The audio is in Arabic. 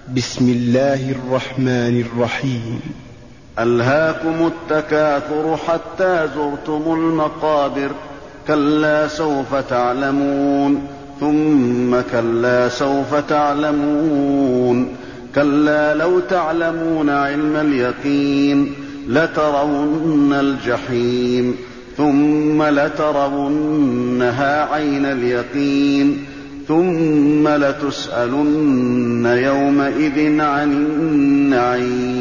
بسم الله الرحمن الرحيم. ألهاكم التكاثر حتى زرتم المقابر، كلا سوف تعلمون ثم كلا سوف تعلمون، كلا لو تعلمون علم اليقين لترون الجحيم ثم لترونها عين اليقين ثم لتسألن يومئذ عن النعيم.